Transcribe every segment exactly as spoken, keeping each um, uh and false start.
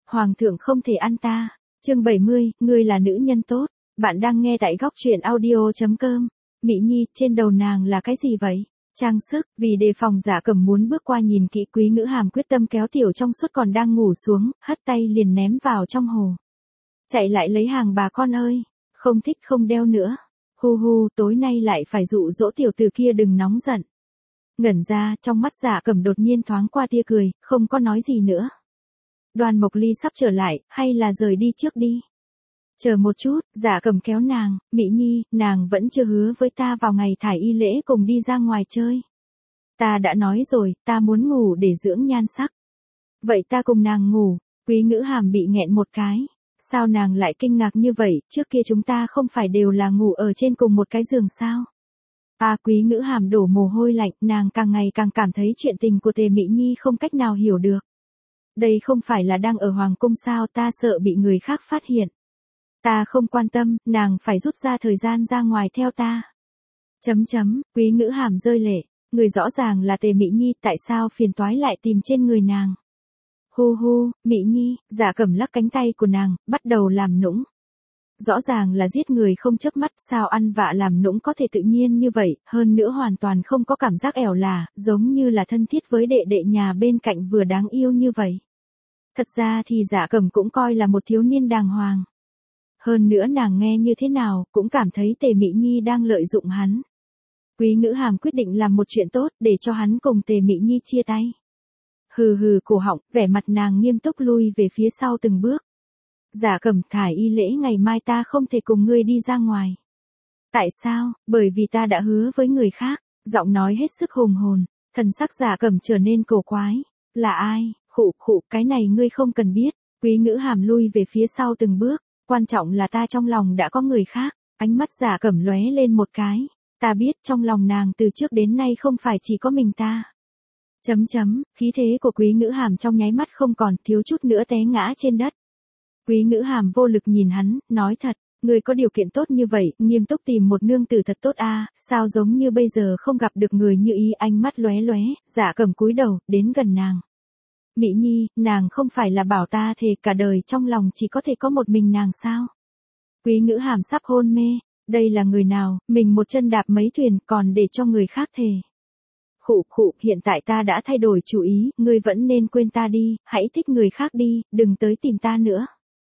Hoàng thượng không thể ăn ta. Chương bảy mươi, ngươi là nữ nhân tốt. Bạn đang nghe tại góc truyện audio chấm com. Mỹ Nhi, trên đầu nàng là cái gì vậy? Trang sức. Vì đề phòng Dạ Cẩm muốn bước qua nhìn kỹ, Quý Ngữ Hàm quyết tâm kéo Tiểu Trong Suốt còn đang ngủ xuống, hất tay liền ném vào trong hồ. Chạy lại lấy hàng bà con ơi, không thích không đeo nữa. Hu hu, tối nay lại phải dụ dỗ tiểu tử kia đừng nóng giận. Ngẩn ra, trong mắt Dạ Cẩm đột nhiên thoáng qua tia cười, không có nói gì nữa. Đoàn Mộc Ly sắp trở lại, hay là rời đi trước đi? Chờ một chút, Dạ Cẩm kéo nàng, Mỹ Nhi, nàng vẫn chưa hứa với ta vào ngày thải y lễ cùng đi ra ngoài chơi. Ta đã nói rồi, ta muốn ngủ để dưỡng nhan sắc. Vậy ta cùng nàng ngủ. Quý Ngữ Hàm bị nghẹn một cái. Sao nàng lại kinh ngạc như vậy, trước kia chúng ta không phải đều là ngủ ở trên cùng một cái giường sao? À, Quý Ngữ Hàm đổ mồ hôi lạnh, nàng càng ngày càng cảm thấy chuyện tình của Tề Mỹ Nhi không cách nào hiểu được. Đây không phải là đang ở Hoàng Cung sao, ta sợ bị người khác phát hiện. Ta không quan tâm, nàng phải rút ra thời gian ra ngoài theo ta. Chấm chấm, Quý Ngữ Hàm rơi lệ, người rõ ràng là Tề Mỹ Nhi, tại sao phiền toái lại tìm trên người nàng? Hu hu, Mỹ Nhi, Dạ Cẩm lắc cánh tay của nàng, bắt đầu làm nũng. Rõ ràng là giết người không chớp mắt, sao ăn vạ làm nũng có thể tự nhiên như vậy, hơn nữa hoàn toàn không có cảm giác ẻo là, giống như là thân thiết với đệ đệ nhà bên cạnh vừa đáng yêu như vậy. Thật ra thì Dạ Cẩm cũng coi là một thiếu niên đàng hoàng. Hơn nữa nàng nghe như thế nào, cũng cảm thấy Tề Mỹ Nhi đang lợi dụng hắn. Quý Ngữ Hàm quyết định làm một chuyện tốt, để cho hắn cùng Tề Mỹ Nhi chia tay. Hừ hừ cổ họng, vẻ mặt nàng nghiêm túc lui về phía sau từng bước. Dạ Cẩm, thải y lễ ngày mai ta không thể cùng ngươi đi ra ngoài. Tại sao? Bởi vì ta đã hứa với người khác. Giọng nói hết sức hùng hồn, thần sắc Dạ Cẩm trở nên cổ quái. Là ai? Khụ khụ, cái này ngươi không cần biết. Quý Ngữ Hàm lui về phía sau từng bước. Quan trọng là ta trong lòng đã có người khác. Ánh mắt Dạ Cẩm lóe lên một cái. Ta biết trong lòng nàng từ trước đến nay không phải chỉ có mình ta. Chấm chấm, khí thế của Quý Ngữ Hàm trong nháy mắt không còn, thiếu chút nữa té ngã trên đất. Quý Ngữ Hàm vô lực nhìn hắn, nói thật, người có điều kiện tốt như vậy, nghiêm túc tìm một nương tử thật tốt a, sao giống như bây giờ không gặp được người như ý, ánh mắt lóe lóe, Dạ Cẩm cúi đầu, đến gần nàng. Mỹ Nhi, nàng không phải là bảo ta thề cả đời trong lòng chỉ có thể có một mình nàng sao? Quý Ngữ Hàm sắp hôn mê, đây là người nào, mình một chân đạp mấy thuyền còn để cho người khác thề. Khụ khụ, hiện tại ta đã thay đổi chủ ý, ngươi vẫn nên quên ta đi, hãy thích người khác đi, đừng tới tìm ta nữa.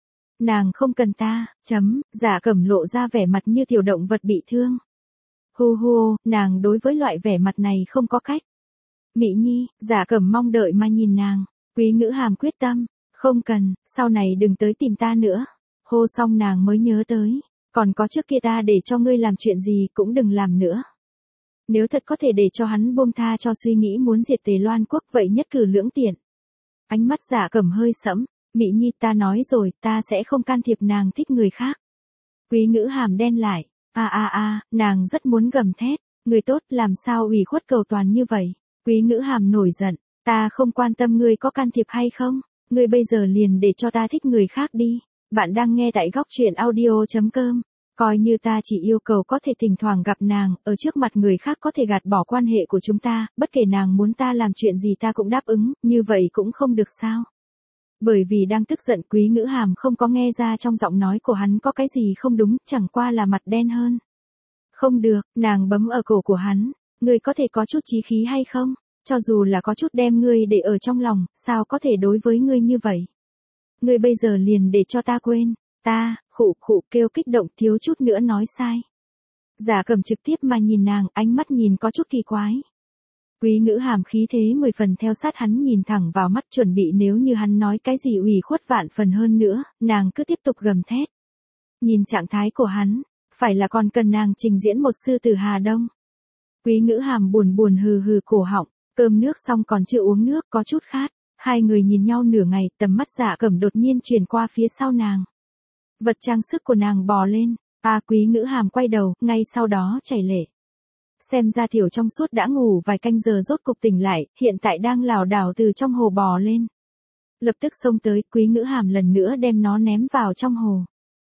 Nàng không cần ta, chấm, Dạ Cẩm lộ ra vẻ mặt như tiểu động vật bị thương. Hu hu, nàng đối với loại vẻ mặt này không có cách. Mỹ Nhi, Dạ Cẩm mong đợi mà nhìn nàng, Quý Ngữ Hàm quyết tâm, không cần, sau này đừng tới tìm ta nữa. Hô xong nàng mới nhớ tới, còn có trước kia ta để cho ngươi làm chuyện gì cũng đừng làm nữa. Nếu thật có thể để cho hắn buông tha cho suy nghĩ muốn diệt Tề Loan quốc vậy nhất cử lưỡng tiện. Ánh mắt Dạ Cẩm hơi sẫm, Mỹ Nhi ta nói rồi, ta sẽ không can thiệp nàng thích người khác. Quý Ngữ Hàm đen lại, a a a, nàng rất muốn gầm thét, người tốt làm sao ủy khuất cầu toàn như vậy. Quý Ngữ Hàm nổi giận, ta không quan tâm ngươi có can thiệp hay không, ngươi bây giờ liền để cho ta thích người khác đi. Bạn đang nghe tại góc truyện audio chấm com. Coi như ta chỉ yêu cầu có thể thỉnh thoảng gặp nàng, ở trước mặt người khác có thể gạt bỏ quan hệ của chúng ta, bất kể nàng muốn ta làm chuyện gì ta cũng đáp ứng, như vậy cũng không được sao. Bởi vì đang tức giận, Quý Ngữ Hàm không có nghe ra trong giọng nói của hắn có cái gì không đúng, chẳng qua là mặt đen hơn. Không được, nàng bấm ở cổ của hắn, ngươi có thể có chút chí khí hay không, cho dù là có chút đem ngươi để ở trong lòng, sao có thể đối với ngươi như vậy. Ngươi bây giờ liền để cho ta quên, ta, khụ khụ kêu kích động thiếu chút nữa nói sai. Dạ Cẩm trực tiếp mà nhìn nàng, ánh mắt nhìn có chút kỳ quái. Quý Ngữ Hàm khí thế mười phần theo sát hắn nhìn thẳng vào mắt, chuẩn bị nếu như hắn nói cái gì ủy khuất vạn phần hơn nữa, nàng cứ tiếp tục gầm thét. Nhìn trạng thái của hắn, phải là còn cần nàng trình diễn một sư tử Hà Đông. Quý Ngữ Hàm buồn buồn hừ hừ cổ họng, cơm nước xong còn chưa uống nước, có chút khát. Hai người nhìn nhau nửa ngày, tầm mắt Dạ Cẩm đột nhiên chuyển qua phía sau nàng. Vật trang sức của nàng bò lên, a Quý Ngữ Hàm quay đầu, ngay sau đó chảy lệ. Xem ra Tiểu Trong Suốt đã ngủ vài canh giờ rốt cục tỉnh lại, hiện tại đang lảo đảo từ trong hồ bò lên. Lập tức xông tới, Quý Ngữ Hàm lần nữa đem nó ném vào trong hồ.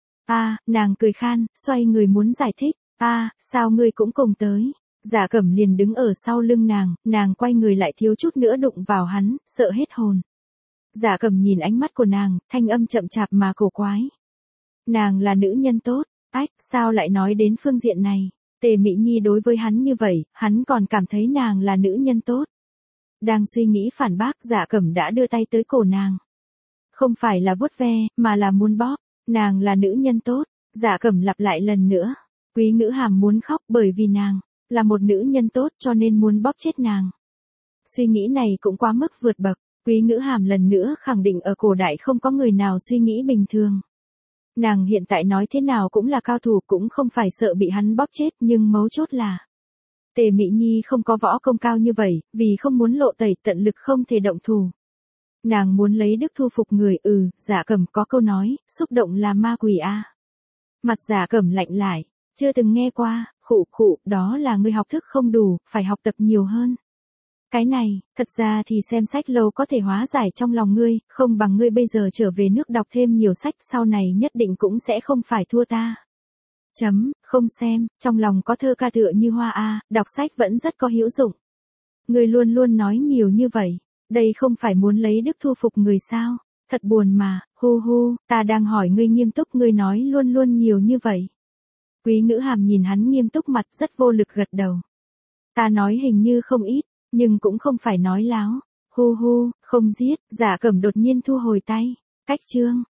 A, nàng cười khan, xoay người muốn giải thích, a, sao ngươi cũng cùng tới. Dạ Cẩm liền đứng ở sau lưng nàng, nàng quay người lại thiếu chút nữa đụng vào hắn, sợ hết hồn. Dạ Cẩm nhìn ánh mắt của nàng, thanh âm chậm chạp mà cổ quái. Nàng là nữ nhân tốt, ách, sao lại nói đến phương diện này? Tề Mị Nhi đối với hắn như vậy, hắn còn cảm thấy nàng là nữ nhân tốt. Đang suy nghĩ phản bác, Dạ Cẩm đã đưa tay tới cổ nàng. Không phải là vuốt ve, mà là muốn bóp. Nàng là nữ nhân tốt. Dạ Cẩm lặp lại lần nữa. Quý Ngữ Hàm muốn khóc bởi vì nàng là một nữ nhân tốt cho nên muốn bóp chết nàng. Suy nghĩ này cũng quá mức vượt bậc. Quý Ngữ Hàm lần nữa khẳng định ở cổ đại không có người nào suy nghĩ bình thường. Nàng hiện tại nói thế nào cũng là cao thủ, cũng không phải sợ bị hắn bóp chết, nhưng mấu chốt là Tề Mị Nhi không có võ công cao như vậy, vì không muốn lộ tẩy tận lực không thể động thủ. Nàng muốn lấy đức thu phục người. Ừ, Dạ Cẩm có câu nói, xúc động là ma quỷ a. Mặt Dạ Cẩm lạnh lại, chưa từng nghe qua, khụ khụ, đó là ngươi học thức không đủ, phải học tập nhiều hơn. Cái này, thật ra thì xem sách lâu có thể hóa giải trong lòng ngươi, không bằng ngươi bây giờ trở về nước đọc thêm nhiều sách, sau này nhất định cũng sẽ không phải thua ta. Chấm, không xem, trong lòng có thơ ca tựa như hoa a, đọc sách vẫn rất có hữu dụng. Ngươi luôn luôn nói nhiều như vậy, đây không phải muốn lấy đức thu phục người sao? Thật buồn mà, hu hu, ta đang hỏi ngươi nghiêm túc, ngươi nói luôn luôn nhiều như vậy. Quý Ngữ Hàm nhìn hắn nghiêm túc, mặt rất vô lực gật đầu. Ta nói hình như không ít, nhưng cũng không phải nói láo. Hu hu, không giết. Dạ Cẩm đột nhiên thu hồi tay. Cách chương.